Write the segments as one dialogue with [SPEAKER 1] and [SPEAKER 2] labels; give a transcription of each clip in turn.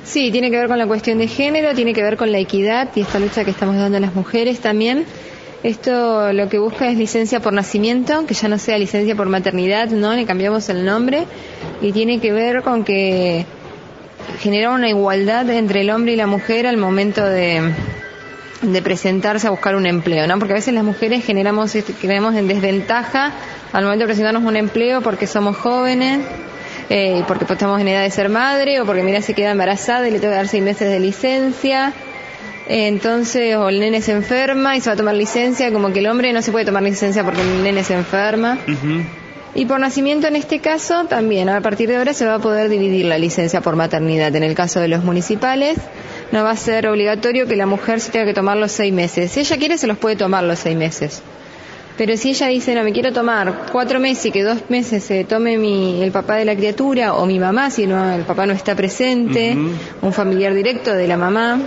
[SPEAKER 1] Sí, tiene que ver con la cuestión de género, tiene que ver con la equidad y esta lucha que estamos dando a las mujeres también. Esto lo que busca es licencia por nacimiento, que ya no sea licencia por maternidad, ¿no? Le cambiamos el nombre y tiene que ver con que genera una igualdad entre el hombre y la mujer al momento de presentarse a buscar un empleo, ¿no? Porque a veces las mujeres quedamos en desventaja al momento de presentarnos un empleo porque somos jóvenes, porque estamos en edad de ser madre, o porque mira se queda embarazada y le tengo que dar 6 meses de licencia, entonces, o el nene se enferma y se va a tomar licencia, como que el hombre no se puede tomar licencia porque el nene se enferma. Y por nacimiento en este caso también, a partir de ahora se va a poder dividir la licencia por maternidad. En el caso de los municipales no va a ser obligatorio que la mujer se tenga que tomar los 6 meses. Si ella quiere se los puede tomar los 6 meses. Pero si ella dice, no, me quiero tomar 4 meses y que 2 meses se tome el papá de la criatura o mi mamá, si no, el papá no está presente, un familiar directo de la mamá,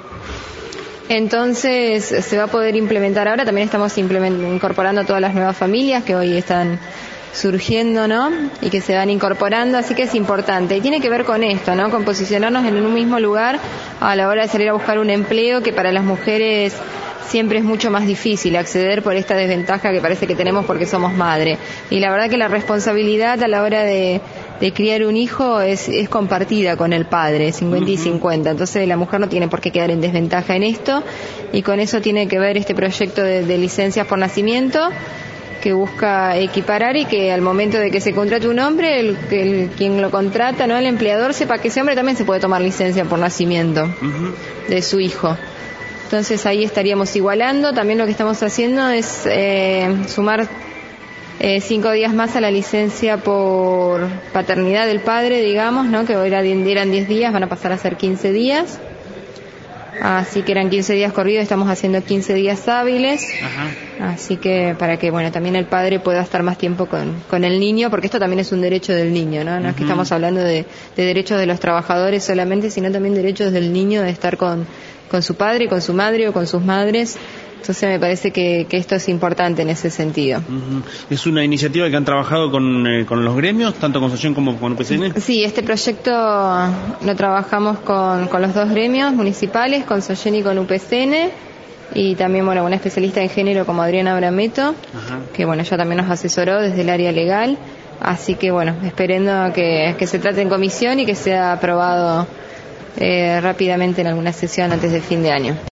[SPEAKER 1] entonces se va a poder implementar ahora. También estamos incorporando todas las nuevas familias que hoy están surgiendo, ¿no? Y que se van incorporando, así que es importante. Y tiene que ver con esto, ¿no? Con posicionarnos en un mismo lugar a la hora de salir a buscar un empleo, que para las mujeres siempre es mucho más difícil acceder por esta desventaja que parece que tenemos porque somos madre. Y la verdad que la responsabilidad a la hora de criar un hijo es compartida con el padre, 50 y 50. Entonces la mujer no tiene por qué quedar en desventaja en esto, y con eso tiene que ver este proyecto de licencias por nacimiento, que busca equiparar y que al momento de que se contrate un hombre, quien lo contrata, ¿no? El empleador sepa que ese hombre también se puede tomar licencia por nacimiento de su hijo. Entonces ahí estaríamos igualando. También lo que estamos haciendo es sumar 5 días más a la licencia por paternidad del padre, digamos, ¿no? Que hoy eran 10 días, van a pasar a ser 15 días. Así que eran 15 días corridos, estamos haciendo 15 días hábiles. Así que para que, bueno, también el padre pueda estar más tiempo con el niño, porque esto también es un derecho del niño, ¿no? No es que estamos hablando de derechos de los trabajadores solamente, sino también derechos del niño de estar con su padre, con su madre o con sus madres. Entonces me parece que esto es importante en ese sentido.
[SPEAKER 2] ¿Es una iniciativa que han trabajado con los gremios, tanto con SOYEN como con UPCN?
[SPEAKER 1] Sí, este proyecto lo trabajamos con los 2 gremios municipales, con SOYEN y con UPCN, y también, bueno, una especialista en género como Adriana Brameto, que, bueno, ella también nos asesoró desde el área legal. Así que, bueno, esperando a que se trate en comisión y que sea aprobado rápidamente en alguna sesión antes de fin de año.